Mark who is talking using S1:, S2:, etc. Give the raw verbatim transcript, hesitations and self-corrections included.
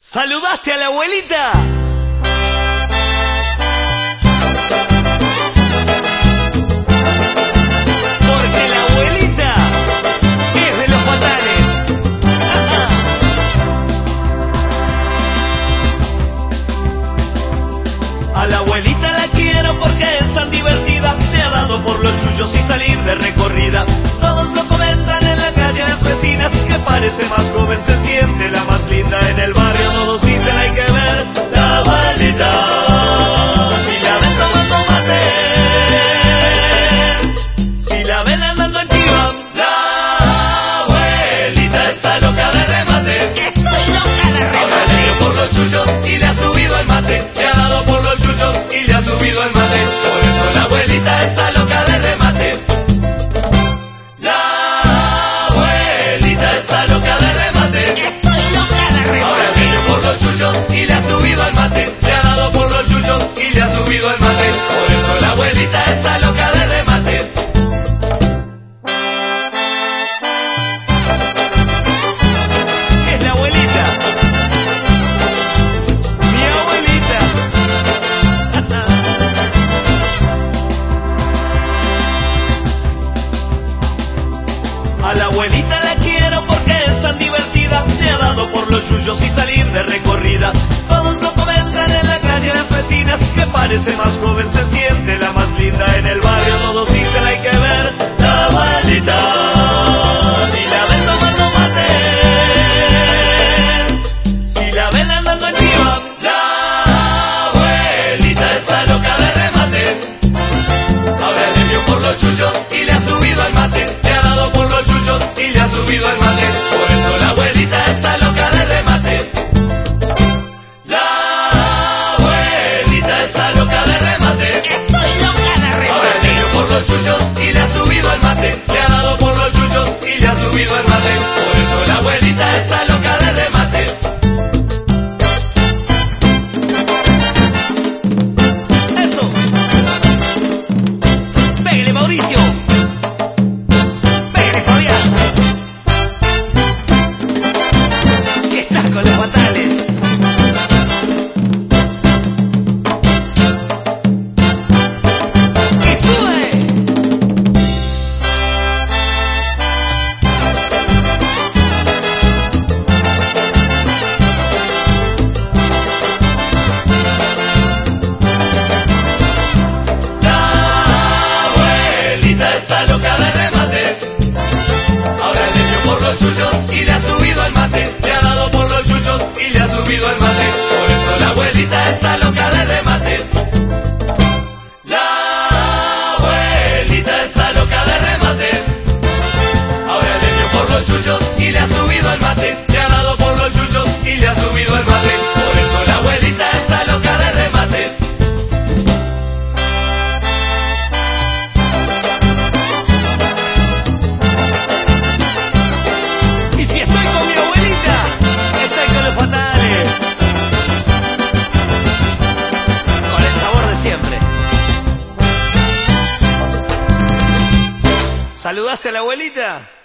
S1: ¿Saludaste a la abuelita? Porque la abuelita es de los fatales. A la abuelita la quiero porque es tan divertida. Me ha dado por los chullos y salir de recorrida. Todos lo comentan en la calle, las vecinas, que parece más joven, se siente la más linda en el barrio. Todos dicen hay que ver la abuelita, si la ven tomando mate, si la ven andando en chiva. La abuelita está loca de remate.
S2: Estoy loca de remate.
S1: Ahora le dio por los chullos y le ha subido el mate. Le ha dado por los chullos y le ha subido el mate. Por eso la abuelita está loca de remate. La abuelita está loca de remate.
S2: Estoy loca de remate.
S1: Ahora le dio por los chullos y le ha subido el mate. Le ha dado por los chullos y le ha subido el mate. Por eso la abuelita está loca de remate. Es la abuelita. Mi abuelita. A la abuelita la quiero porque es tan divertida. Me ha dado por los chullos y salir de recorrida. Todos lo comentan en la calle, las vecinas, que parece más joven, se siente la más linda en el barrio. Todos dicen hay que ver la abuelita, si la ven tomando mate, si la ven andando en chiva. La abuelita está loca de remate. Ahora le dio por los chullos y le ha subido el mate. Le ha dado por los chullos y le ha subido el mate. Por eso la abuelita está loca de remate. La abuelita está loca de remate.
S2: Estoy loca de remate.
S1: Ahora le dio por los chullos y le ha subido el mate. Le ha dado por los chullos y le ha subido el mate. Por eso la abuelita está loca de remate. Eso. Pégale, Mauricio. Pégale, Fabián. Que estás con los fatales. ¡Y sube! La abuelita está loca de remate. Ahora le dio por los chullos y le ha subido el mate. Le ha dado por los chullos y le ha subido el mate. Por eso la abuelita está loca de remate. La abuelita está loca de remate. Ahora le dio por los chullos y le ha subido el mate. Le ha dado por los chullos y le ha subido el mate. Por eso la abuelita está loca de remate. Y si estoy con mi abuelita, estoy con los fatales. Con el sabor de siempre. ¿Saludaste a la abuelita?